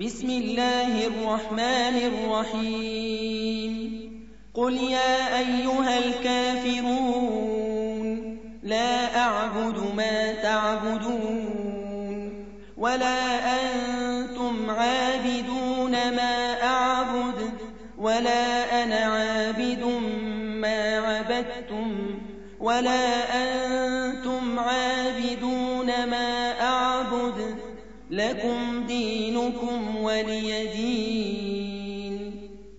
بسم الله الرحمن الرحيم قل يا أيها الكافرون لا أعبد ما تعبدون ولا أنتم عابدون ما أعبد ولا أنا عابد ما عبدتم ولا أنتم عابدون ما أعبد لكم دينكم ولي دين.